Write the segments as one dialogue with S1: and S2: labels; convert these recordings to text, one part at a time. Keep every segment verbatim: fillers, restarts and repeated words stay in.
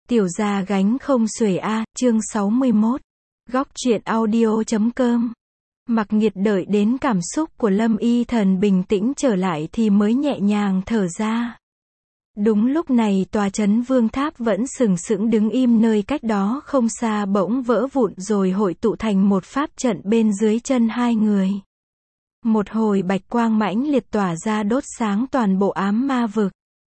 S1: Tiểu gia gánh không xuể a, chương sáu mươi mốt. Góc truyện audio chấm com. Mặc Nghiệt đợi đến cảm xúc của Lâm Y Thần bình tĩnh trở lại thì mới nhẹ nhàng thở ra. Đúng lúc này tòa trấn Vương Tháp vẫn sừng sững đứng im nơi cách đó không xa bỗng vỡ vụn rồi hội tụ thành một pháp trận bên dưới chân hai người. Một hồi bạch quang mãnh liệt tỏa ra đốt sáng toàn bộ ám ma vực.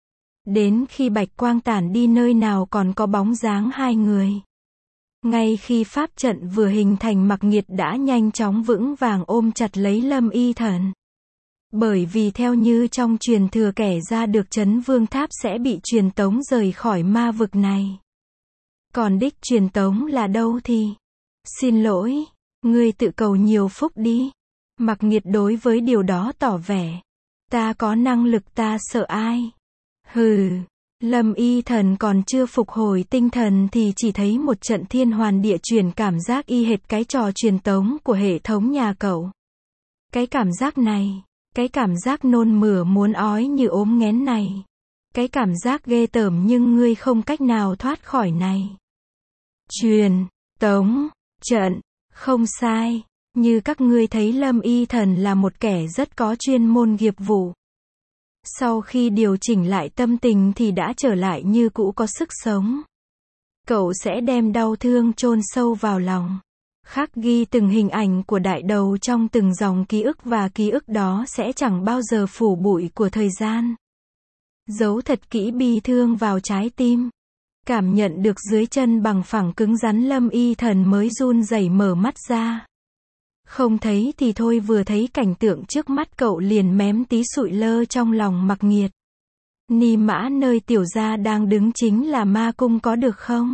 S1: Đến khi bạch quang tản đi nơi nào còn có bóng dáng hai người. Ngay khi pháp trận vừa hình thành, Mặc Nghiệt đã nhanh chóng vững vàng ôm chặt lấy Lâm Y Thần. Bởi vì theo như trong truyền thừa, kẻ ra được trấn Vương Tháp sẽ bị truyền tống rời khỏi ma vực này. Còn đích truyền tống là đâu thì? Xin lỗi, ngươi tự cầu nhiều phúc đi. Mặc Nghiệt đối với điều đó tỏ vẻ. Ta có năng lực, ta sợ ai? Hừ. Lâm Y Thần còn chưa phục hồi tinh thần thì chỉ thấy một trận thiên hoàn địa chuyển, cảm giác y hệt cái trò truyền tống của hệ thống nhà cậu. Cái cảm giác này, cái cảm giác nôn mửa muốn ói như ốm nghén này. Cái cảm giác ghê tởm nhưng ngươi không cách nào thoát khỏi này. Truyền tống trận, không sai. Như các ngươi thấy, Lâm Y Thần là một kẻ rất có chuyên môn nghiệp vụ. Sau khi điều chỉnh lại tâm tình thì đã trở lại như cũ, có sức sống. Cậu sẽ đem đau thương chôn sâu vào lòng. Khắc ghi từng hình ảnh của đại đầu trong từng dòng ký ức, và ký ức đó sẽ chẳng bao giờ phủ bụi của thời gian. Giấu thật kỹ bi thương vào trái tim. Cảm nhận được dưới chân bằng phẳng cứng rắn, Lâm Y Thần mới run rẩy mở mắt ra. Không thấy thì thôi, vừa thấy cảnh tượng trước mắt cậu liền mém tí sụi lơ trong lòng Mặc Nghiệt. Ni mã, nơi tiểu gia đang đứng chính là ma cung có được không?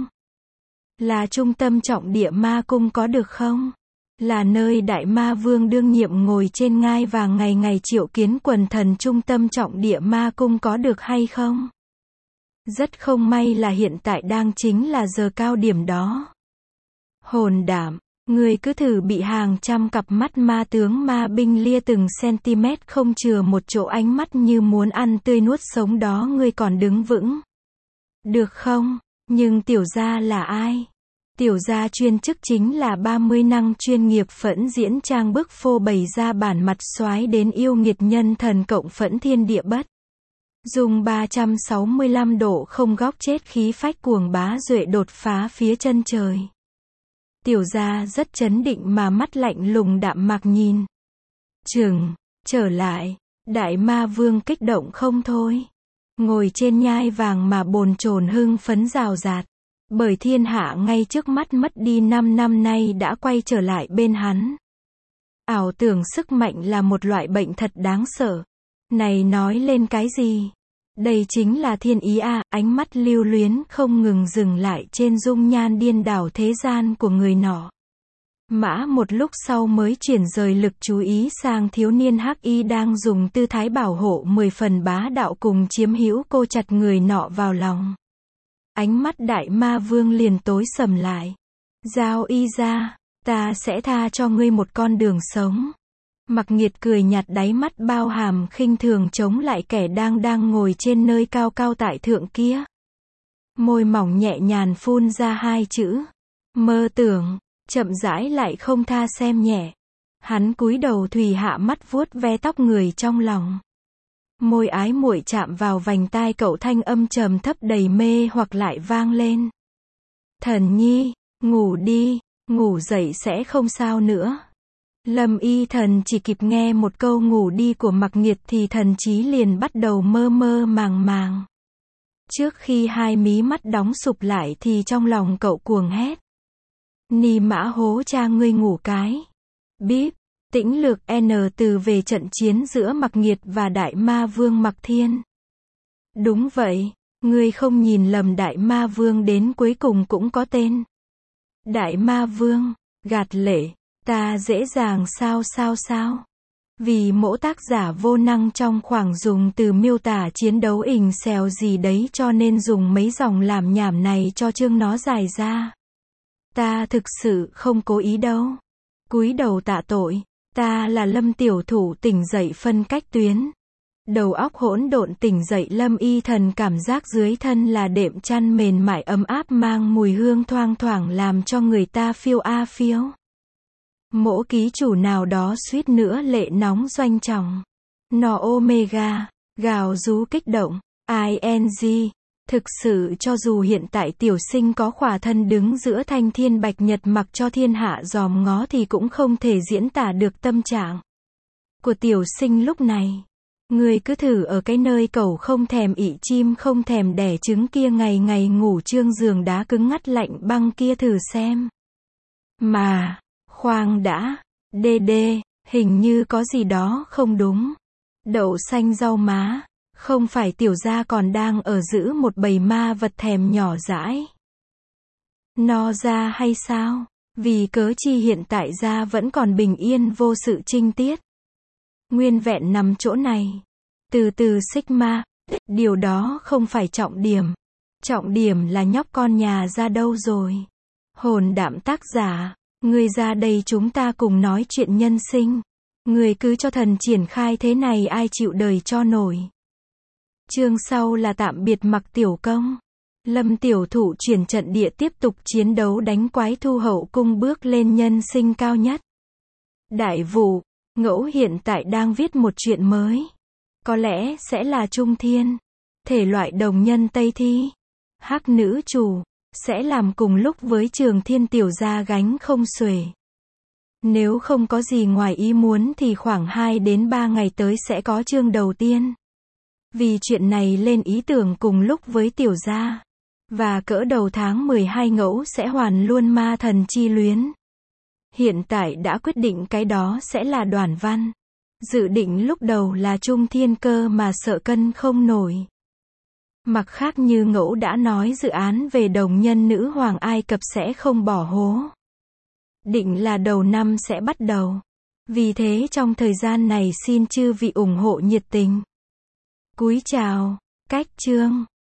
S1: Là trung tâm trọng địa ma cung có được không? Là nơi đại ma vương đương nhiệm ngồi trên ngai vàng ngày ngày triệu kiến quần thần trung tâm trọng địa ma cung có được hay không? Rất không may là hiện tại đang chính là giờ cao điểm đó. Hồn đảm. Ngươi cứ thử bị hàng trăm cặp mắt ma tướng ma binh lia từng cm không chừa một chỗ, ánh mắt như muốn ăn tươi nuốt sống đó, ngươi còn đứng vững được không? Nhưng tiểu gia là ai? Tiểu gia chuyên chức chính là ba mươi năng chuyên nghiệp phẫn diễn trang bức phô bày ra bản mặt soái đến yêu nghiệt nhân thần cộng phẫn thiên địa bất. Dùng ba trăm sáu mươi lăm độ không góc chết, khí phách cuồng bá duệ đột phá phía chân trời. Tiểu gia rất chấn định mà mắt lạnh lùng đạm mạc nhìn. Chừng, trở lại, đại ma vương kích động không thôi. Ngồi trên nhai vàng mà bồn chồn hưng phấn rào rạt. Bởi thiên hạ ngay trước mắt mất đi năm năm nay đã quay trở lại bên hắn. Ảo tưởng sức mạnh là một loại bệnh thật đáng sợ. Này nói lên cái gì? Đây chính là thiên ý a, à, ánh mắt lưu luyến không ngừng dừng lại trên dung nhan điên đảo thế gian của người nọ. Mã một lúc sau mới chuyển rời lực chú ý sang thiếu niên hắc y đang dùng tư thái bảo hộ mười phần bá đạo cùng chiếm hữu cô chặt người nọ vào lòng. Ánh mắt đại ma vương liền tối sầm lại. Giao y ra, ta sẽ tha cho ngươi một con đường sống. Mặc Nghiệt cười nhạt, đáy mắt bao hàm khinh thường chống lại kẻ đang đang ngồi trên nơi cao cao tại thượng kia. Môi mỏng nhẹ nhàng phun ra hai chữ. Mơ tưởng, chậm rãi lại không tha xem nhẹ. Hắn cúi đầu thùy hạ mắt vuốt ve tóc người trong lòng. Môi ái muội chạm vào vành tai cậu, thanh âm trầm thấp đầy mê hoặc lại vang lên. Thần nhi, ngủ đi, ngủ dậy sẽ không sao nữa. Lâm Y Thần chỉ kịp nghe một câu ngủ đi của Mặc Nghiệt thì thần trí liền bắt đầu mơ mơ màng màng. Trước khi hai mí mắt đóng sụp lại thì trong lòng cậu cuồng hét. Ni mã hố cha ngươi ngủ cái. Bíp, tĩnh lược N từ về trận chiến giữa Mặc Nghiệt và đại ma vương Mặc Thiên. Đúng vậy, ngươi không nhìn lầm, đại ma vương đến cuối cùng cũng có tên. Đại ma vương, gạt lệ. Ta dễ dàng sao sao sao? Vì mỗi tác giả vô năng trong khoảng dùng từ miêu tả chiến đấu ình xèo gì đấy cho nên dùng mấy dòng làm nhảm này cho chương nó dài ra. Ta thực sự không cố ý đâu. Cúi đầu tạ tội, ta là Lâm tiểu thủ tỉnh dậy phân cách tuyến. Đầu óc hỗn độn tỉnh dậy Lâm Y Thần cảm giác dưới thân là đệm chăn mềm mại ấm áp mang mùi hương thoang thoảng làm cho người ta phiêu a phiêu. Mỗ ký chủ nào đó suýt nữa lệ nóng doanh trọng. No Omega, gào rú kích động, i en giê. Thực sự cho dù hiện tại tiểu sinh có khỏa thân đứng giữa thanh thiên bạch nhật mặc cho thiên hạ dòm ngó thì cũng không thể diễn tả được tâm trạng của tiểu sinh lúc này. Người cứ thử ở cái nơi cẩu không thèm ị chim không thèm đẻ trứng kia ngày ngày ngủ trương giường đá cứng ngắt lạnh băng kia thử xem. Mà, khoan đã, đê đê, hình như có gì đó không đúng. Đậu xanh rau má, không phải tiểu gia còn đang ở giữ một bầy ma vật thèm nhỏ dãi no ra hay sao? Vì cớ chi hiện tại gia vẫn còn bình yên vô sự trinh tiết. Nguyên vẹn nằm chỗ này. Từ từ Sigma, điều đó không phải trọng điểm. Trọng điểm là nhóc con nhà ra đâu rồi? Hồn đạm tác giả, người ra đây chúng ta cùng nói chuyện nhân sinh. Người cứ cho thần triển khai thế này ai chịu đời cho nổi. Chương sau là tạm biệt Mặc Tiểu Công. Lâm Tiểu Thụ chuyển trận địa tiếp tục chiến đấu đánh quái thu hậu cung bước lên nhân sinh cao nhất. Đại vụ, Ngẫu hiện tại đang viết một chuyện mới. Có lẽ sẽ là trung thiên. Thể loại đồng nhân Tây thi. Hắc nữ chủ, sẽ làm cùng lúc với Trường Thiên tiểu gia gánh không xuể. Nếu không có gì ngoài ý muốn thì khoảng hai đến ba ngày tới sẽ có chương đầu tiên. Vì chuyện này lên ý tưởng cùng lúc với tiểu gia. Và cỡ đầu tháng mười hai Ngẫu sẽ hoàn luôn ma thần chi luyến. Hiện tại đã quyết định cái đó sẽ là Đoàn Văn. Dự định lúc đầu là trung thiên cơ mà sợ cân không nổi. Mặt khác như Ngẫu đã nói dự án về đồng nhân nữ hoàng Ai Cập sẽ không bỏ hố. Định là đầu năm sẽ bắt đầu. Vì thế trong thời gian này xin chư vị ủng hộ nhiệt tình. Cúi chào. Cách chương.